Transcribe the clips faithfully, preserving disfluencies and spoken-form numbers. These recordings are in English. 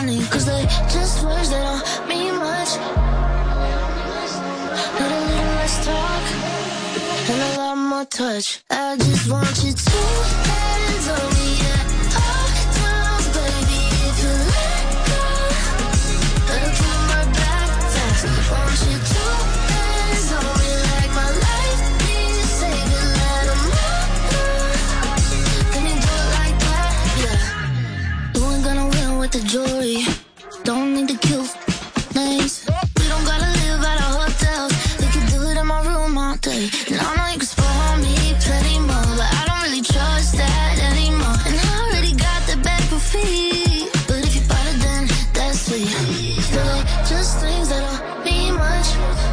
need. Cause they just words that don't mean much. Need a little less talk and a lot more touch. I just want you to hands on me at all times, baby. If you let go, I'll pull my back fast. Want you to hands on me like my life needs saving. Let 'em all. Can you do it like that? Yeah. You ain't gonna win with the jewelry. Don't need to kill names. We don't gotta live at a hotels. We can do it in my room all day. And I know you can spoil me plenty more, but I don't really trust that anymore. And I already got the back for free. But if you bought it, then that's sweet. Still like just things that don't mean much.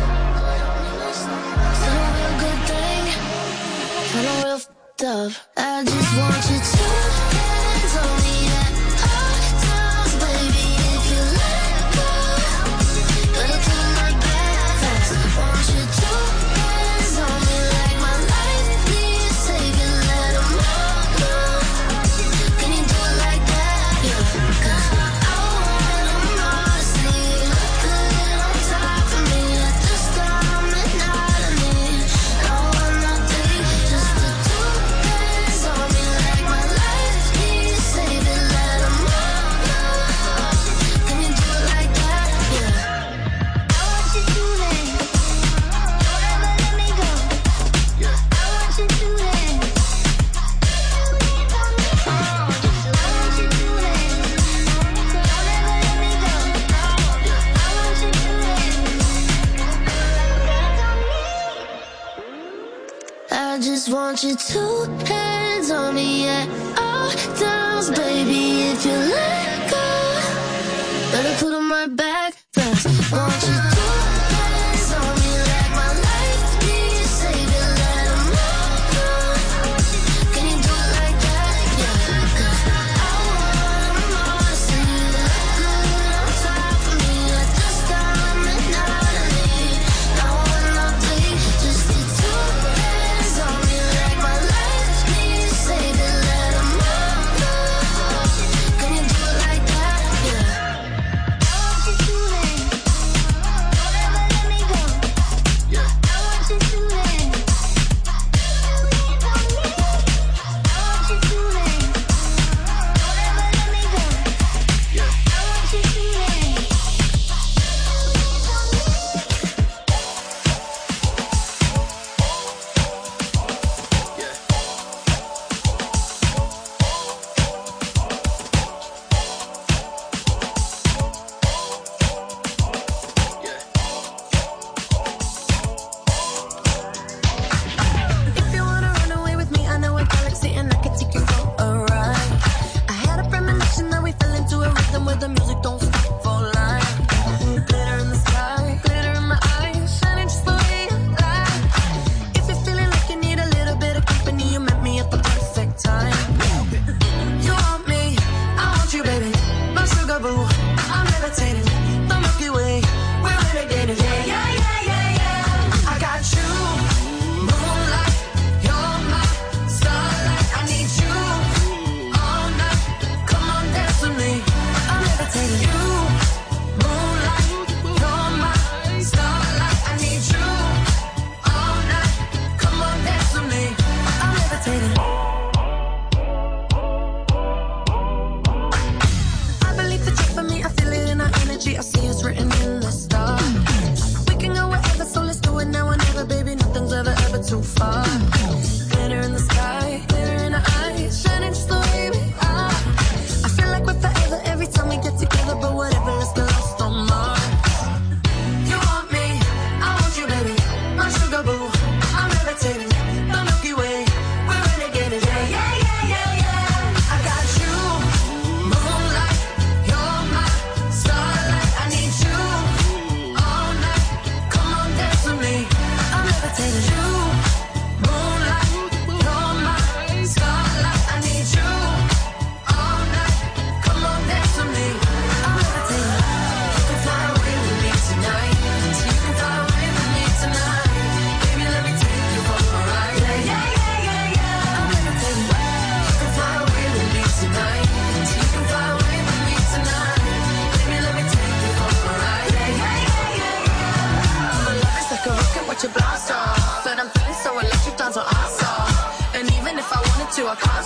Still a real good thing. And I'm real f***ed up. I just want you to hands on me at all times, baby. If you let go, gotta pull my back fast. Want you to hands on me like my life needs saving. Let 'em all go. Can you do it like that? Yeah. 'Cause I want 'em all to see you look good on top of me at this time and night. I need no one, nothing, just the two hands on me like my life needs saving. Let 'em all go. Can you do it like that? Yeah. I want you to then. Don't ever let me go. I want you to then. Oh, just I want you to then. Don't ever let me go. I want you to then. I just want you two hands on me at all times, baby. If you let go, better put 'em right back fast. Want you two hands on me like my life needs saving. Let 'em all go. Can you do it like that? Yeah. 'Cause I want 'em all to see you look good on top of me at this time and night. I need no one, nothing, just the two hands on me like my life needs saving. Let 'em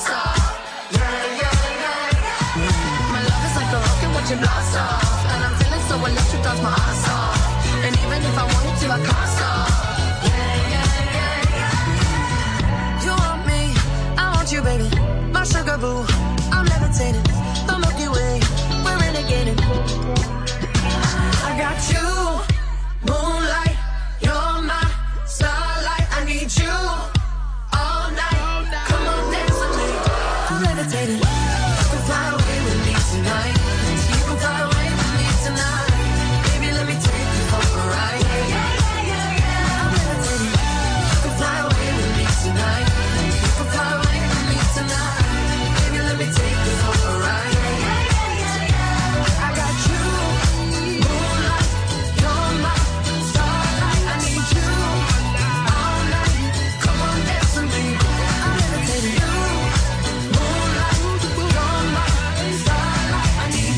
blast off. Yeah, yeah, yeah. My love is like a rocket watching blast off. And I'm feeling so electric, that's my ass off. And even if I wanted to, I can't stop. Yeah, yeah, yeah, yeah. You want me, I want you, baby. My sugar boo, I'm levitating. The Milky Way, we're renegading. I got you, moonlight, you're my starlight. I need you all night. Come on, dance with me. I'm levitating. You can fly away with me tonight. You can fly away with me tonight. Baby, let me take you for a ride. Yeah, yeah, yeah, yeah. I'm levitating. You can fly away with me tonight. You can fly away with me tonight. Baby, let me take you for a ride. Yeah, yeah, yeah, yeah. I got you, moonlight, you're my starlight. I need you all night. Come on, dance with me. I'm levitating. You, moonlight, you're my starlight. I need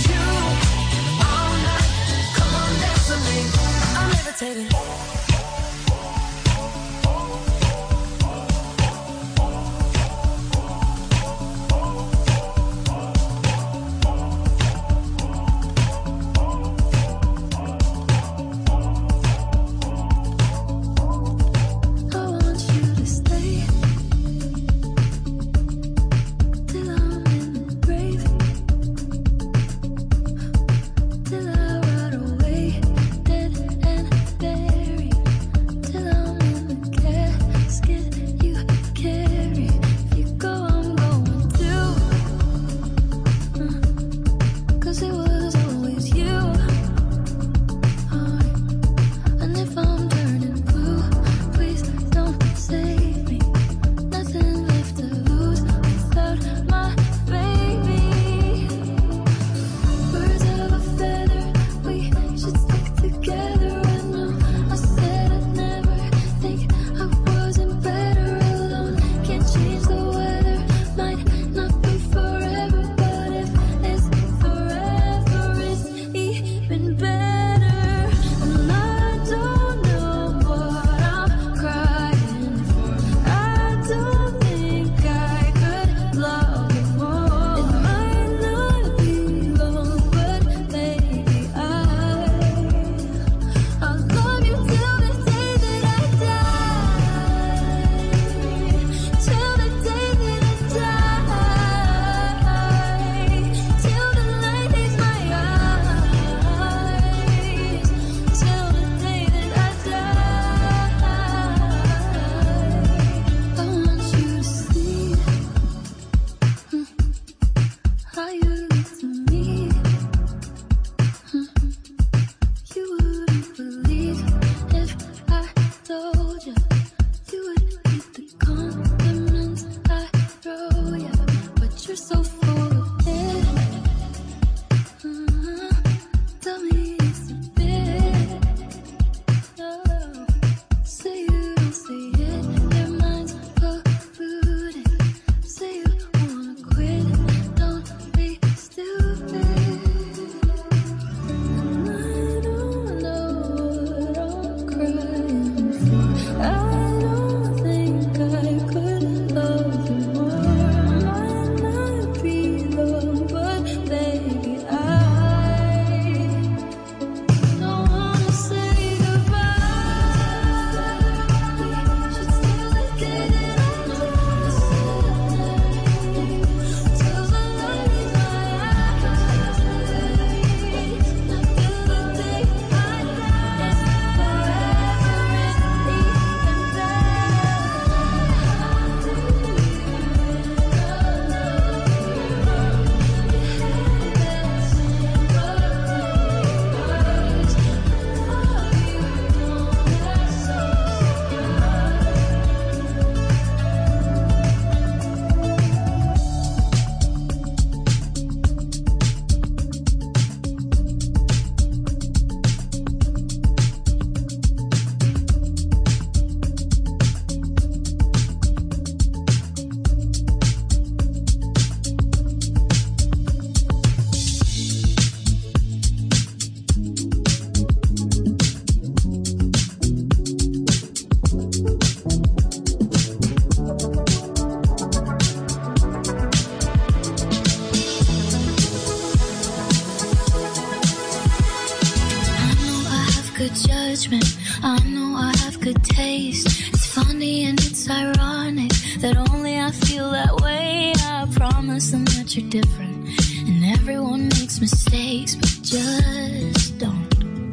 good judgment. I know I have good taste. It's funny and it's ironic that only I feel that way. I promise them that you're different, and everyone makes mistakes, but just don't.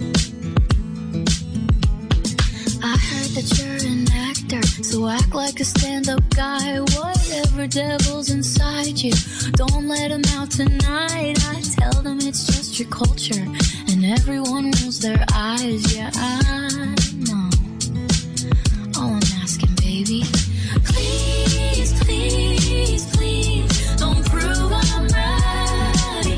I heard that you're an actor, so act like a stand-up guy. Whatever devil's inside you, don't let him out tonight. I tell them it's just your culture, and everyone rolls their eyes. Yeah, I know. All I'm asking, baby, please, please, please, don't prove I'm right.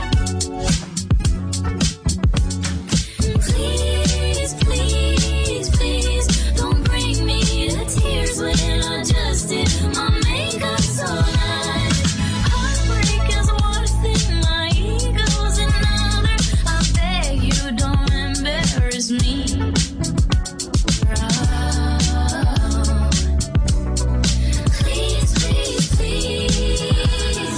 Please, please, please, don't bring me to tears when I just did my makeup so nice. Heartbreak is one thing, my ego's another. I beg you, don't embarrass me. Please, please, please.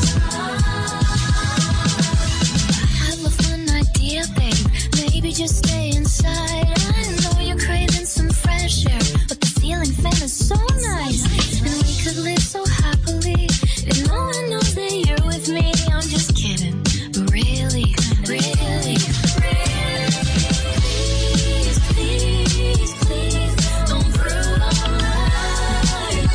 I have a fun idea, babe. Maybe just stay inside. I know you're craving some fresh air, but the ceiling fan is so nice, and we could live so happily if no one knows that you're with me. I'm just kidding, but really, really, really, please, please, please, don't prove I'm right.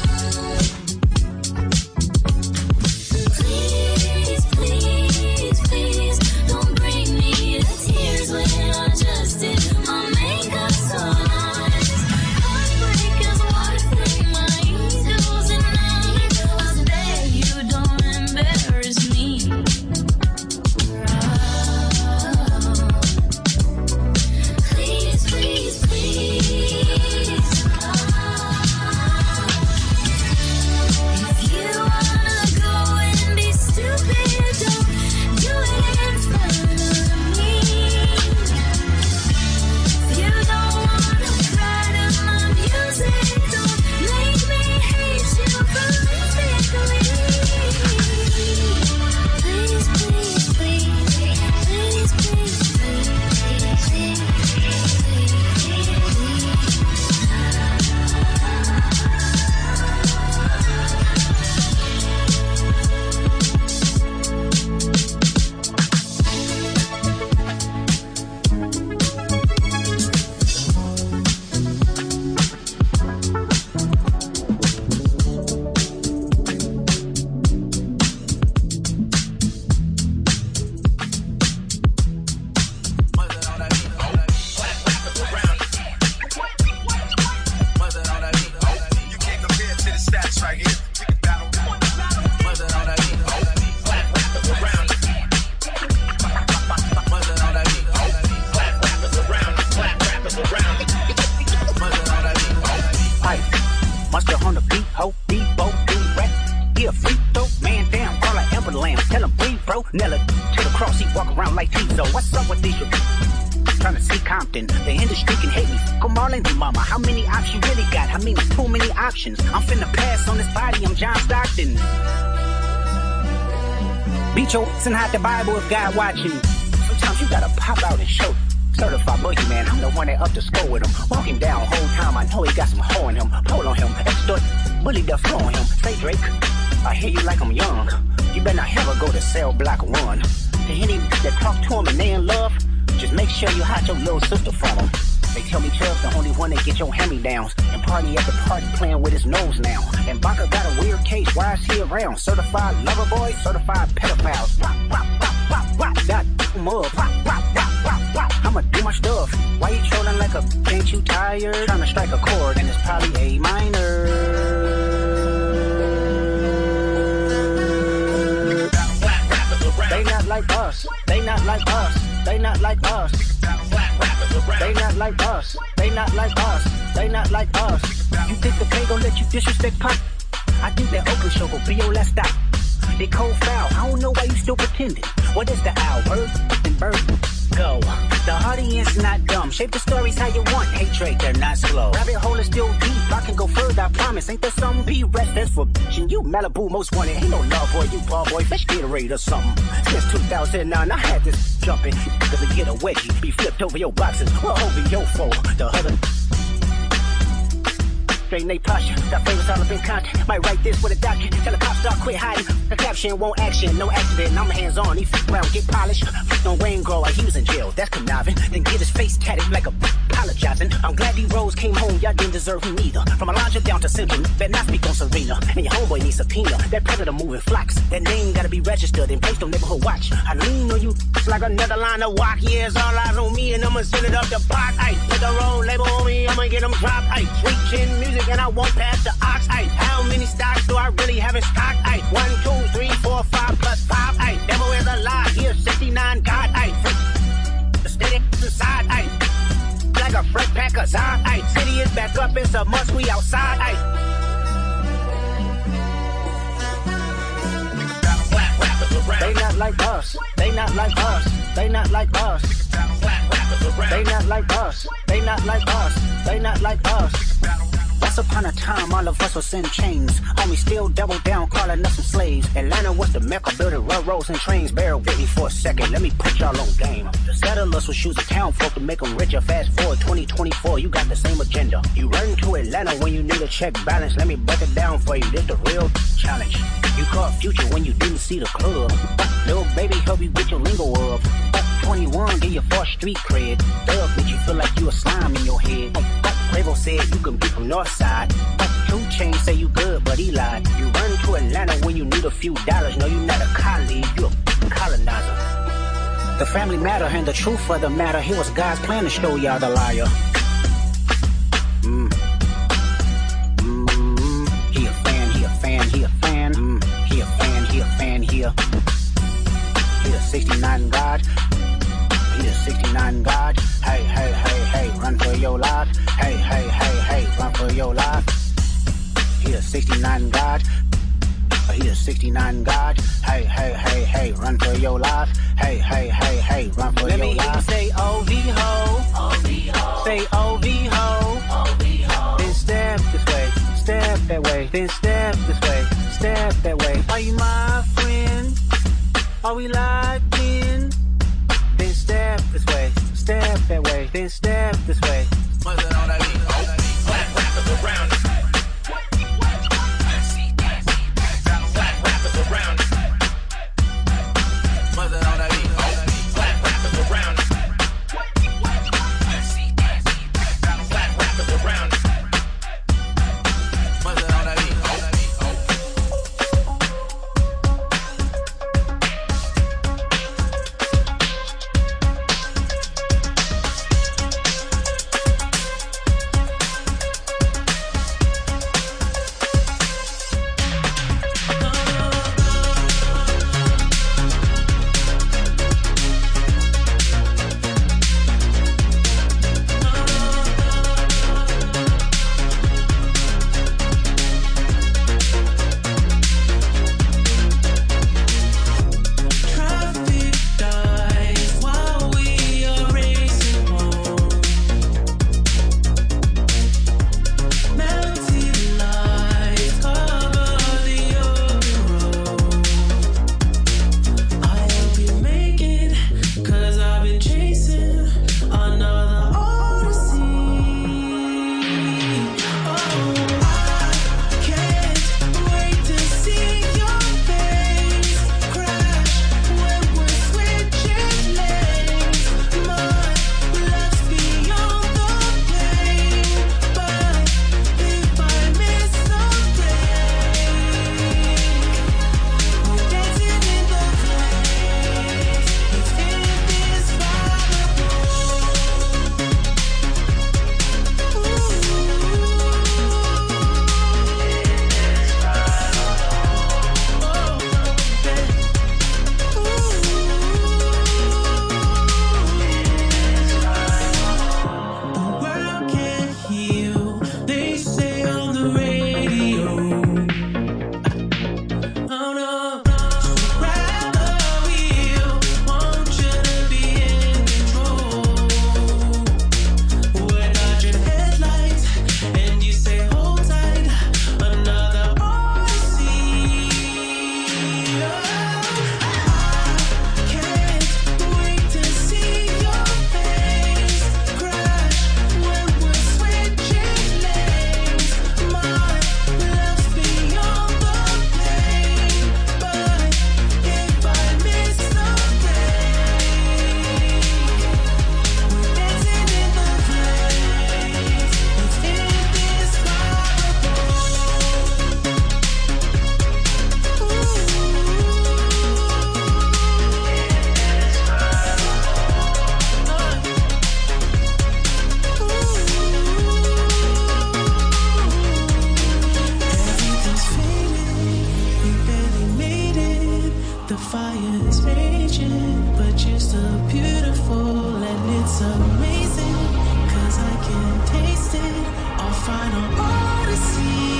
Please, please, please, don't bring me to tears when I just did my makeup so nice. Heartbreak is one thing, my ego's another. I beg you, don't embarrass me. Please, please, please. If you wanna go and be stupid, don't do it in front of me. If you don't wanna cry to my music, don't make me hate you prolifically. Please, please, please, please, please, please, Monster on the beat, ho, Debo, D-Rap. Yeah, free throw, man down, call her Amber Lamb. Tell him breathe, bro. Nella to the cross, he walk around like Tizo. What's up with these trying to see Compton? The industry can hate me. Come on in, mama. How many options you really got? I mean, too many options. I'm finna pass on this body, I'm John Stockton. Beat your ass and hide the Bible if God watching. Sometimes you gotta pop out and show. Certified boogeyman, I'm the one that up to score with him. Walk him down whole time, I know he got some hoe in him. Pull on him, extort, bully the flow on him. Say Drake, I hear you like I'm young. You better not ever go to cell block one. To any that talk to him and they in love, just make sure you hide your little sister from him. They tell me Chubb's the only one that get your hand-me-downs. And party at the party playing with his nose now. And Baka got a weird case, why is he around? Certified lover boy, certified pedophiles. Pop, pop, pop, pop, pop, got him up. Pop, pop, pop, pop, pop. I'ma do my stuff. Why you trolling like a, ain't you tired? Trying to strike a chord and it's probably A minor. They not like us, they not like us, they not like us. They not like us, they not like us, they not like us. You think the pay gon' let you disrespect Pop? I think that Oakland show gon' be your last stop. They cold foul, I don't know why you still pretending. What is the owl? Bird and bird? Go. The The audience not dumb. Shape the stories how you want. Hatred, they're not slow. Rabbit hole is still deep. I can go further, I promise. Ain't there some P-rest that's for bitchin'? You Malibu most wanted. Ain't no love boy, you ball boy. Fish Gatorade or something. Since two thousand nine, I had this jumping. Cause to get a wedgie, be flipped over your boxes. Well, over your foe. The other straight Nate posture. Got favors all up in contact. Might write this with a document. Tell the cops start quit hiding. The caption won't action. No accident. I'm hands on. He f around, get polished. Flipped on Wayne Grow while he was in jail. That's conniving. Then get his face tatted like a apologizing. I'm glad D-Rose came home. Y'all didn't deserve him either. From Elijah down to Central. Better not speak on Serena. And your homeboy needs subpoena. That predator moving flocks. That name gotta be registered and placed on neighborhood watch. I lean on you like another line of walk. Yeah, it's all eyes on me and I'ma send it up the pot. Ay, put the road label on me. I'ma get them dropped. Ay, sweet chin music and I won't pass the ox. Ay, how many stocks do I really have in stock? Ay, one, two, three, four, five plus five. Ay, devil is a lie. Here, sixty-nine God. Ay, the steady inside. Ay, like a fresh pack of Zod. Ay, city is back up. It's a must. We outside. Ay. They not like us. They not like us. They not like us. They not like us. They not like us. They not like us. Once upon a time, all of us was in chains. Homie still double down, calling us some slaves. Atlanta was the mecca, building railroads and trains. Bear with me for a second, let me put y'all on game. The settlers was choosing town folk to make them richer. Fast forward twenty twenty-four, you got the same agenda. You run to Atlanta when you need a check balance. Let me break it down for you, this the real challenge. You caught Future when you didn't see the club. Little baby help you get your lingo up. twenty-one, get your fourth street cred. Thug make you feel like you a slime in your head. Quavo said you can be from Northside. Two Chainz say you good, but he lied. You run to Atlanta when you need a few dollars. No, you not a colleague, you a colonizer. The family matter and the truth of the matter. Here was God's plan to show y'all the liar. Mm. Mm. He a fan, he a fan, he a fan. Mm. He a fan, he a fan, he a. He a sixty-nine God. He a sixty-nine God. Hey, hey, hey, hey, run for your life. Hey, hey, hey, hey, run for your life. He a sixty-nine God. He a sixty-nine God. Hey, hey, hey, hey, run for your life. Hey, hey, hey, hey, run for Let your me life. hear you say O V ho. O V ho. Say O V ho. O V ho. Then step this way, step that way. Then step this way, step that way. Are you my friend? Are we locked in? Then step this way, step that way. Then step this way. What's it on that beat? Black rappers around it. Black rappers around it. What's it on that beat? Black rappers around it. Black rappers around it. What's it on that beat? is raging, but you're still beautiful and it's amazing, 'cause I can taste it, our final odyssey.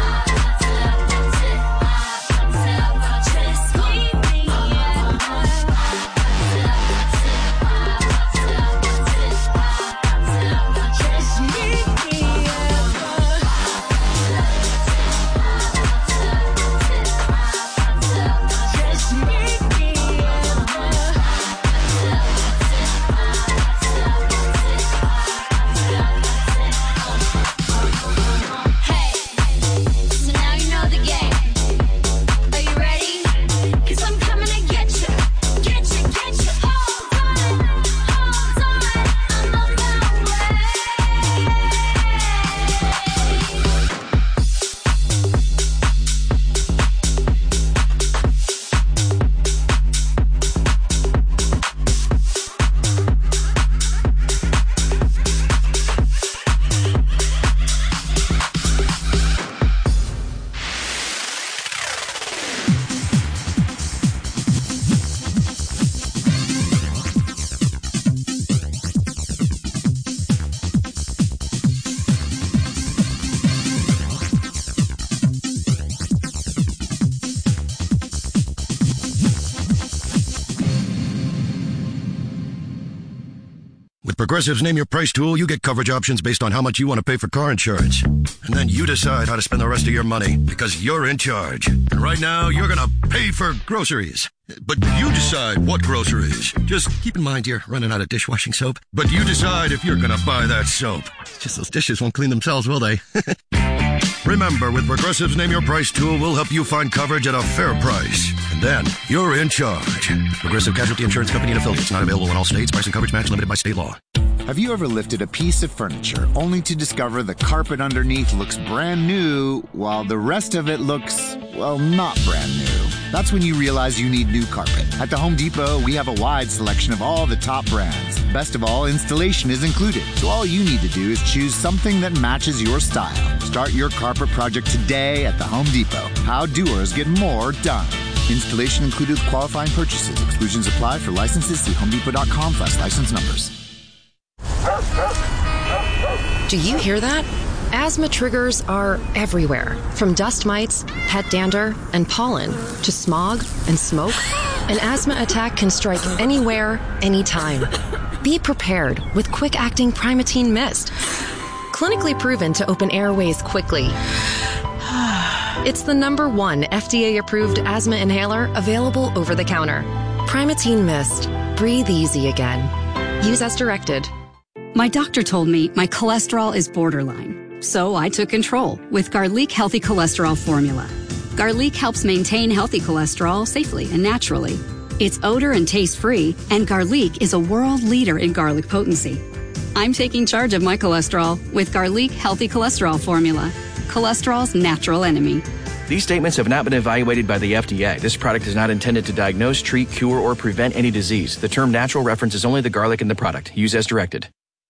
Just meet me at the With Progressive's Name Your Price tool, you get coverage options based on how much you want to pay for car insurance. And then you decide how to spend the rest of your money, because you're in charge. And right now, you're going to pay for groceries. But you decide what groceries. Just keep in mind you're running out of dishwashing soap. But you decide if you're going to buy that soap. It's just those dishes won't clean themselves, will they? Remember, with Progressive's Name Your Price tool, we'll help you find coverage at a fair price. And then, you're in charge. Progressive Casualty Insurance Company and affiliates. Not available in all states. Price and coverage match limited by state law. Have you ever lifted a piece of furniture only to discover the carpet underneath looks brand new while the rest of it looks, well, not brand new? That's when you realize you need new carpet. At the Home Depot, we have a wide selection of all the top brands. Best of all, installation is included. So all you need to do is choose something that matches your style. Start your carpet project today at the Home Depot. How doers get more done. Installation included with qualifying purchases. Exclusions apply. For licenses, see homedepot.com slash license numbers. Do you hear that? Asthma triggers are everywhere, from dust mites, pet dander, and pollen, to smog and smoke. An asthma attack can strike anywhere, anytime. Be prepared with quick-acting Primatene Mist. Clinically proven to open airways quickly. It's the number one F D A-approved asthma inhaler available over the counter. Primatene Mist. Breathe easy again. Use as directed. My doctor told me my cholesterol is borderline, so I took control with Garlic Healthy Cholesterol Formula. Garlic helps maintain healthy cholesterol safely and naturally. It's odor and taste-free, and Garlic is a world leader in garlic potency. I'm taking charge of my cholesterol with Garlic Healthy Cholesterol Formula, cholesterol's natural enemy. These statements have not been evaluated by the F D A. This product is not intended to diagnose, treat, cure, or prevent any disease. The term natural references only the garlic in the product. Use as directed.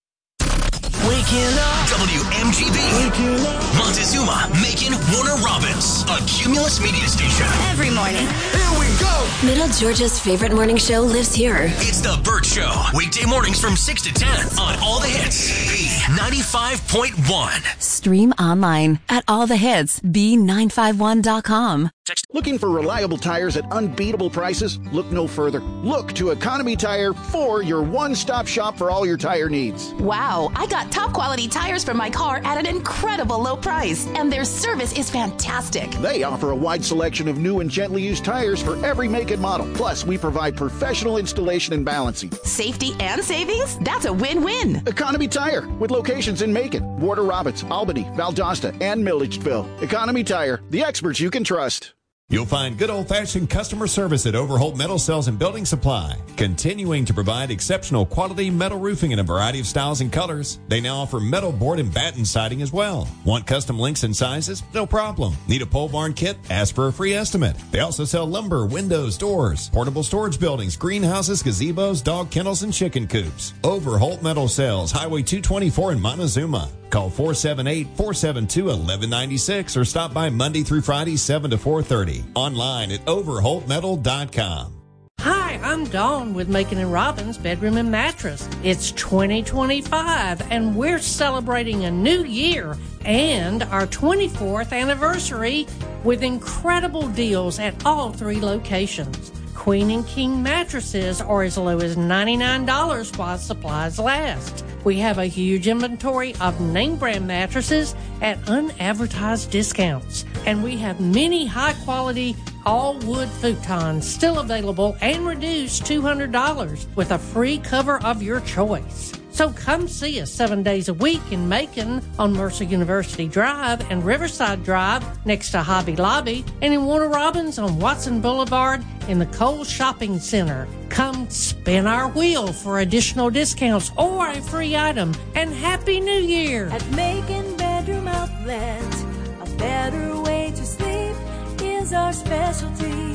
Waking up. W M G B. Waking up. Montezuma, Macon, Warner Robins. A Cumulus media station. Every morning. Here we go. Middle Georgia's favorite morning show lives here. It's The Burt Show. Weekday mornings from six to ten on All the Hits. B ninety-five point one. Stream online at all the hits b nine five one dot com. Looking for reliable tires at unbeatable prices? Look no further. Look to Economy Tire for your one-stop shop for all your tire needs. Wow, I got top quality tires for my car at an incredible low price, and their service is fantastic. They offer a wide selection of new and gently used tires for every make and model. Plus, we provide professional installation and balancing. Safety and savings? That's a win-win. Economy Tire, with locations in Macon, Warner Robins, Albany, Valdosta, and Milledgeville. Economy Tire, the experts you can trust. You'll find good old-fashioned customer service at Overholt Metal Cells and Building Supply, continuing to provide exceptional quality metal roofing in a variety of styles and colors. They now offer metal board and batten siding as well. Want custom lengths and sizes? No problem. Need a pole barn kit? Ask for a free estimate. They also sell lumber, windows, doors, portable storage buildings, greenhouses, gazebos, dog kennels, and chicken coops. Overholt Metal Cells, Highway two twenty-four in Montezuma. Call four seven eight, four seven two, one one nine six or stop by Monday through Friday, seven to four thirty. Online at overholt metal dot com. Hi, I'm Dawn with Macon and Robbins Bedroom and Mattress. It's twenty twenty-five, and we're celebrating a new year and our twenty-fourth anniversary with incredible deals at all three locations. Queen and King mattresses are as low as ninety-nine dollars while supplies last. We have a huge inventory of name brand mattresses at unadvertised discounts. And we have many high quality all wood futons still available and reduced two hundred dollars with a free cover of your choice. So come see us seven days a week in Macon on Mercer University Drive and Riverside Drive next to Hobby Lobby, and in Warner Robins on Watson Boulevard in the Kohl's Shopping Center. Come spin our wheel for additional discounts or a free item, and Happy New Year! At Macon Bedroom Outlet, a better way to sleep is our specialty.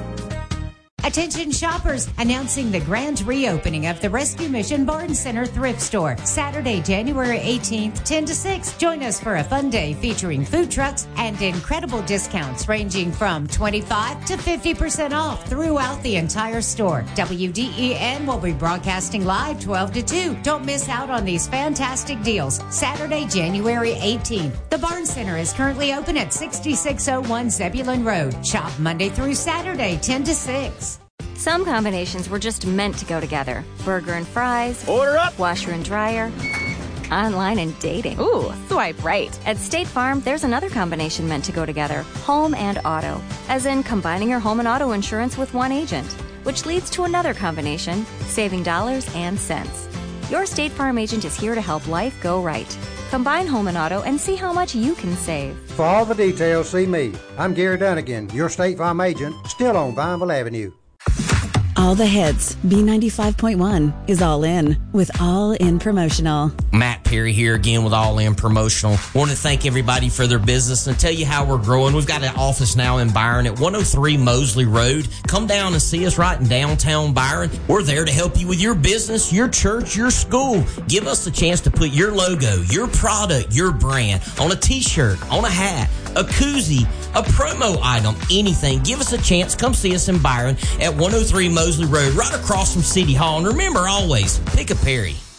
Attention shoppers, announcing the grand reopening of the Rescue Mission Barn Center Thrift Store, Saturday, January eighteenth, ten to six. Join us for a fun day featuring food trucks and incredible discounts ranging from twenty-five to fifty percent off throughout the entire store. W D E N will be broadcasting live twelve to two. Don't miss out on these fantastic deals. Saturday, January eighteenth. The Barn Center is currently open at sixty-six oh one Zebulon Road. Shop Monday through Saturday, ten to six. Some combinations were just meant to go together. Burger and fries. Order up. Washer and dryer. Online and dating. Ooh, swipe right. At State Farm, there's another combination meant to go together. Home and auto. As in combining your home and auto insurance with one agent. Which leads to another combination, saving dollars and cents. Your State Farm agent is here to help life go right. Combine home and auto and see how much you can save. For all the details, see me. I'm Gary Dunnigan, your State Farm agent, still on Vineville Avenue. All the hits. B ninety-five point one is All In with All In Promotional. Matt Perry here again with All In Promotional. Want to thank everybody for their business and tell you how we're growing. We've got an office now in Byron at one oh three Mosley Road. Come down and see us right in downtown Byron. We're there to help you with your business, your church, your school. Give us a chance to put your logo, your product, your brand on a t-shirt, on a hat, a koozie, a promo item, anything. Give us a chance. Come see us in Byron at one oh three Mosley Road, right across from City Hall. And remember always, pick a Perry.